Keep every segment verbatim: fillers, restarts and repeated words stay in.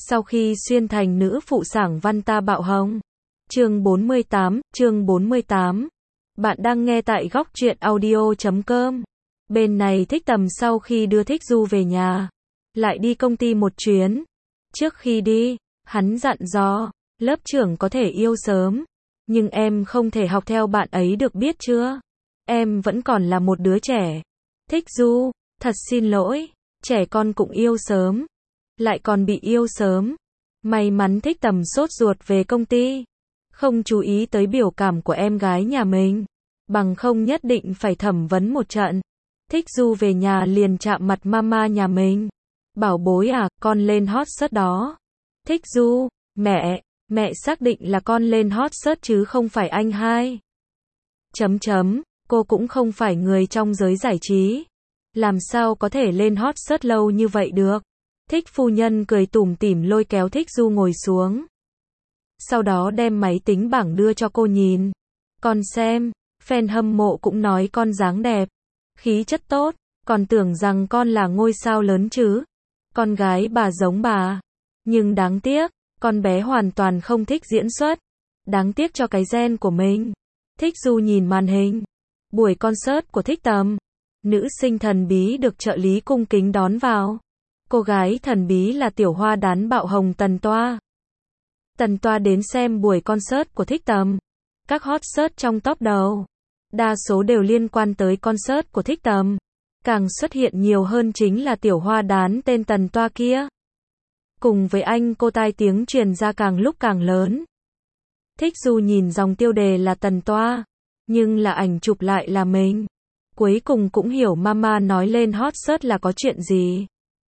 Sau khi xuyên thành nữ phụ sảng văn ta bạo hồng. Chương bốn mươi tám, chương bốn mươi tám. Bạn đang nghe tại góc truyện audio chấm com. Bên này Thích Tầm sau khi đưa Thích Du về nhà, lại đi công ty một chuyến. Trước khi đi, hắn dặn dò, lớp trưởng có thể yêu sớm, nhưng em không thể học theo bạn ấy được biết chưa? Em vẫn còn là một đứa trẻ. Thích Du, thật xin lỗi, trẻ con cũng yêu sớm, lại còn bị yêu sớm. May mắn Thích Tầm sốt ruột về công ty, không chú ý tới biểu cảm của em gái nhà mình, bằng không nhất định phải thẩm vấn một trận. Thích Du về nhà liền chạm mặt mama nhà mình. Bảo bối à, con lên hot search đó. Thích Du, mẹ, mẹ xác định là con lên hot search chứ không phải anh hai. Chấm chấm, cô cũng không phải người trong giới giải trí, làm sao có thể lên hot search lâu như vậy được. Thích phu nhân cười tủm tỉm lôi kéo Thích Du ngồi xuống. Sau đó đem máy tính bảng đưa cho cô nhìn. Con xem, fan hâm mộ cũng nói con dáng đẹp, khí chất tốt, còn tưởng rằng con là ngôi sao lớn chứ. Con gái bà giống bà. Nhưng đáng tiếc, con bé hoàn toàn không thích diễn xuất. Đáng tiếc cho cái gen của mình. Thích Du nhìn màn hình. Buổi concert của Thích Tầm. Nữ sinh thần bí được trợ lý cung kính đón vào. Cô gái thần bí là tiểu hoa đán bạo hồng Tần Toa. Tần Toa đến xem buổi concert của Thích Tầm. Các hot search trong top đầu, đa số đều liên quan tới concert của Thích Tầm. Càng xuất hiện nhiều hơn chính là tiểu hoa đán tên Tần Toa kia. Cùng với anh cô tai tiếng truyền ra càng lúc càng lớn. Thích Du nhìn dòng tiêu đề là Tần Toa, nhưng là ảnh chụp lại là mình. Cuối cùng cũng hiểu mama nói lên hot search là có chuyện gì.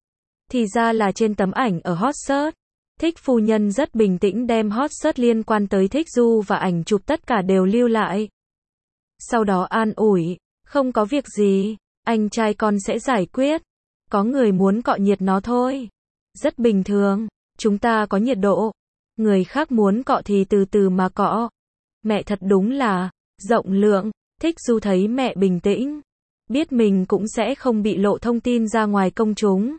Thì ra là trên tấm ảnh ở hot search. Thích phu nhân rất bình tĩnh đem hot search liên quan tới Thích Du và ảnh chụp tất cả đều lưu lại. Sau đó an ủi, không có việc gì, anh trai con sẽ giải quyết. Có người muốn cọ nhiệt nó thôi. Rất bình thường, chúng ta có nhiệt độ. Người khác muốn cọ thì từ từ mà cọ. Mẹ thật đúng là rộng lượng. Thích Du thấy mẹ bình tĩnh, biết mình cũng sẽ không bị lộ thông tin ra ngoài công chúng,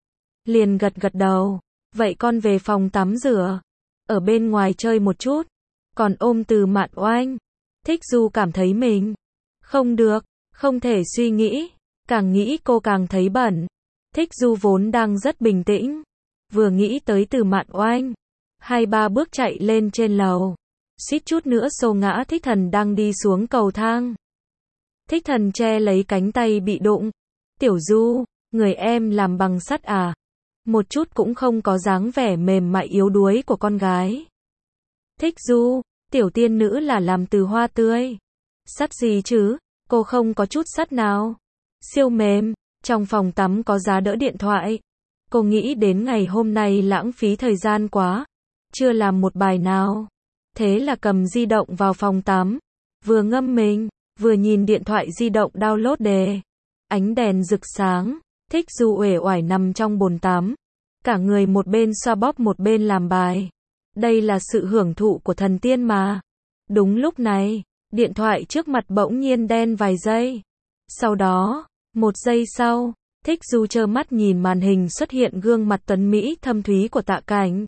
liền gật gật đầu. Vậy con về phòng tắm rửa, ở bên ngoài chơi một chút. Còn ôm Từ Mạn Oanh. Thích Du cảm thấy mình không được, không thể suy nghĩ, càng nghĩ cô càng thấy bẩn. Thích Du vốn đang rất bình tĩnh, vừa nghĩ tới Từ Mạn Oanh, hai ba bước chạy lên trên lầu, suýt chút nữa xô ngã Thích Thần đang đi xuống cầu thang. Thích Thần che lấy cánh tay bị đụng. Tiểu Du, người em làm bằng sắt à? Một chút cũng không có dáng vẻ mềm mại yếu đuối của con gái. Thích Du, tiểu tiên nữ là làm từ hoa tươi. Sắt gì chứ, cô không có chút sắt nào. Siêu mềm, trong phòng tắm có giá đỡ điện thoại. Cô nghĩ đến ngày hôm nay lãng phí thời gian quá, chưa làm một bài nào. Thế là cầm di động vào phòng tắm, vừa ngâm mình, vừa nhìn điện thoại di động download đề. Ánh đèn rực sáng. Thích Du uể oải nằm trong bồn tắm, cả người một bên xoa bóp một bên làm bài. Đây là sự hưởng thụ của thần tiên mà. Đúng lúc này, điện thoại trước mặt bỗng nhiên đen vài giây. Sau đó, một giây sau, Thích Du trơ mắt nhìn màn hình xuất hiện gương mặt tuấn mỹ thâm thúy của Tạ Cảnh.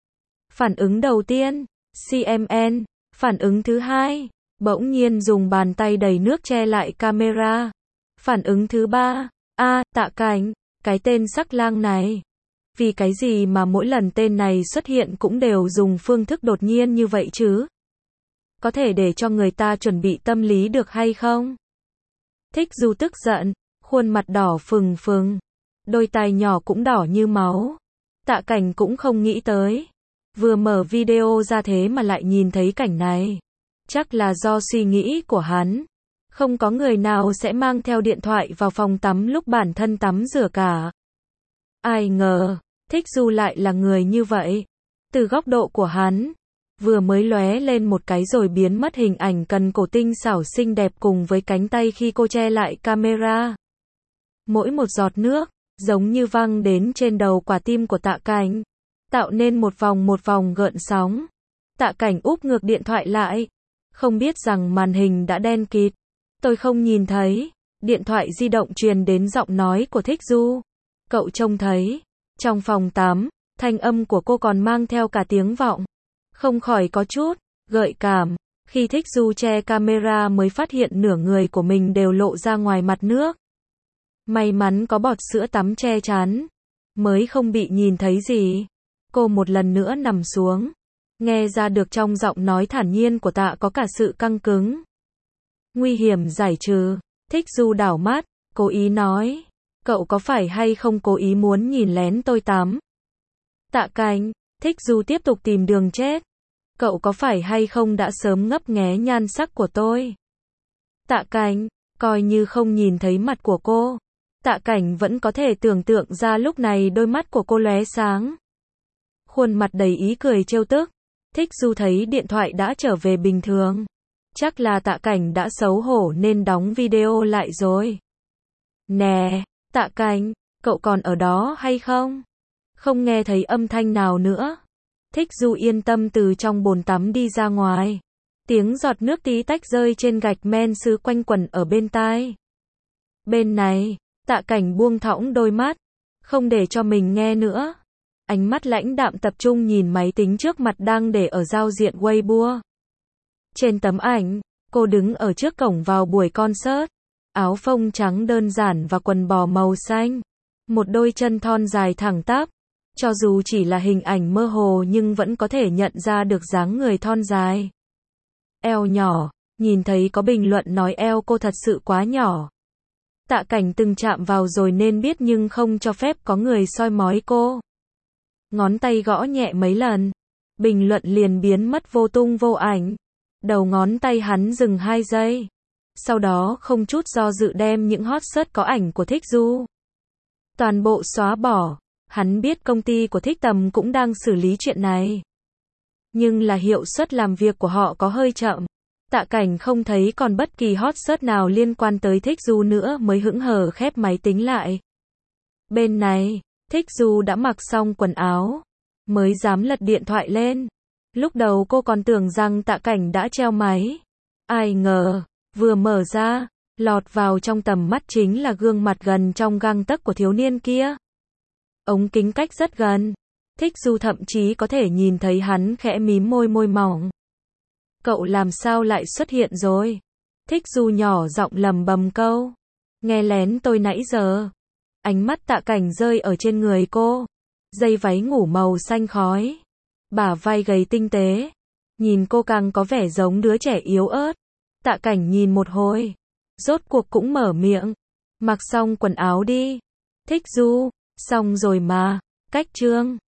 Phản ứng đầu tiên, xê em en. Phản ứng thứ hai, bỗng nhiên dùng bàn tay đầy nước che lại camera. Phản ứng thứ ba, a à, Tạ Cảnh, cái tên sắc lang này. Vì cái gì mà mỗi lần tên này xuất hiện cũng đều dùng phương thức đột nhiên như vậy chứ? Có thể để cho người ta chuẩn bị tâm lý được hay không? Thích Du tức giận, khuôn mặt đỏ phừng phừng, đôi tai nhỏ cũng đỏ như máu. Tạ Cảnh cũng không nghĩ tới, vừa mở video ra thế mà lại nhìn thấy cảnh này. Chắc là do suy nghĩ của hắn. Không có người nào sẽ mang theo điện thoại vào phòng tắm lúc bản thân tắm rửa cả. Ai ngờ, Thích Du lại là người như vậy. Từ góc độ của hắn, vừa mới lóe lên một cái rồi biến mất hình ảnh cần cổ tinh xảo xinh đẹp cùng với cánh tay khi cô che lại camera. Mỗi một giọt nước, giống như văng đến trên đầu quả tim của Tạ Cảnh, tạo nên một vòng một vòng gợn sóng. Tạ Cảnh úp ngược điện thoại lại, không biết rằng màn hình đã đen kịt. Tôi không nhìn thấy. Điện thoại di động truyền đến giọng nói của Thích Du. Cậu trông thấy. Trong phòng tắm, Thanh âm của cô còn mang theo cả tiếng vọng. Không khỏi có chút gợi cảm. Khi Thích Du che camera mới phát hiện nửa người của mình đều lộ ra ngoài mặt nước. May mắn có bọt sữa tắm che chắn, mới không bị nhìn thấy gì. Cô một lần nữa nằm xuống. Nghe ra được trong giọng nói thản nhiên của Tạ có cả sự căng cứng. Nguy hiểm giải trừ. Thích Du đảo mắt, cố ý nói. Cậu có phải hay không cố ý muốn nhìn lén tôi tắm? Tạ Cảnh, Thích Du tiếp tục tìm đường chết. Cậu có phải hay không đã sớm ngấp nghé nhan sắc của tôi? Tạ Cảnh, coi như không nhìn thấy mặt của cô. Tạ Cảnh vẫn có thể tưởng tượng ra lúc này đôi mắt của cô lóe sáng. Khuôn mặt đầy ý cười trêu tức. Thích Du thấy điện thoại đã trở về bình thường. Chắc là Tạ Cảnh đã xấu hổ nên đóng video lại rồi. Nè, Tạ Cảnh, cậu còn ở đó hay không? Không nghe thấy âm thanh nào nữa. Thích Du yên tâm từ trong bồn tắm đi ra ngoài. Tiếng giọt nước tí tách rơi trên gạch men sứ quanh quẩn ở bên tai. Bên này, Tạ Cảnh buông thõng đôi mắt, không để cho mình nghe nữa. Ánh mắt lãnh đạm tập trung nhìn máy tính trước mặt đang để ở giao diện Weibo. Trên tấm ảnh, cô đứng ở trước cổng vào buổi concert. Áo phông trắng đơn giản và quần bò màu xanh. Một đôi chân thon dài thẳng tắp. Cho dù chỉ là hình ảnh mơ hồ nhưng vẫn có thể nhận ra được dáng người thon dài. Eo nhỏ, nhìn thấy có bình luận nói eo cô thật sự quá nhỏ. Tạ Cảnh từng chạm vào rồi nên biết nhưng không cho phép có người soi mói cô. Ngón tay gõ nhẹ mấy lần. Bình luận liền biến mất vô tung vô ảnh. Đầu ngón tay hắn dừng hai giây. Sau đó không chút do dự đem những hot search có ảnh của Thích Du toàn bộ xóa bỏ. Hắn biết công ty của Thích Tầm cũng đang xử lý chuyện này. Nhưng là hiệu suất làm việc của họ có hơi chậm. Tạ Cảnh không thấy còn bất kỳ hot search nào liên quan tới Thích Du nữa mới hững hờ khép máy tính lại. Bên này, Thích Du đã mặc xong quần áo, mới dám lật điện thoại lên. Lúc đầu cô còn tưởng rằng Tạ Cảnh đã treo máy. Ai ngờ, vừa mở ra, lọt vào trong tầm mắt chính là gương mặt gần trong gang tấc của thiếu niên kia. Ống kính cách rất gần. Thích Du thậm chí có thể nhìn thấy hắn khẽ mím môi môi mỏng. Cậu làm sao lại xuất hiện rồi? Thích Du nhỏ giọng lầm bầm câu. Nghe lén tôi nãy giờ. Ánh mắt Tạ Cảnh rơi ở trên người cô. Dây váy ngủ màu xanh khói. Bả vai gầy tinh tế. Nhìn cô càng có vẻ giống đứa trẻ yếu ớt. Tạ Cảnh nhìn một hồi. Rốt cuộc cũng mở miệng. Mặc xong quần áo đi. Thích Du, xong rồi mà. Cách chương.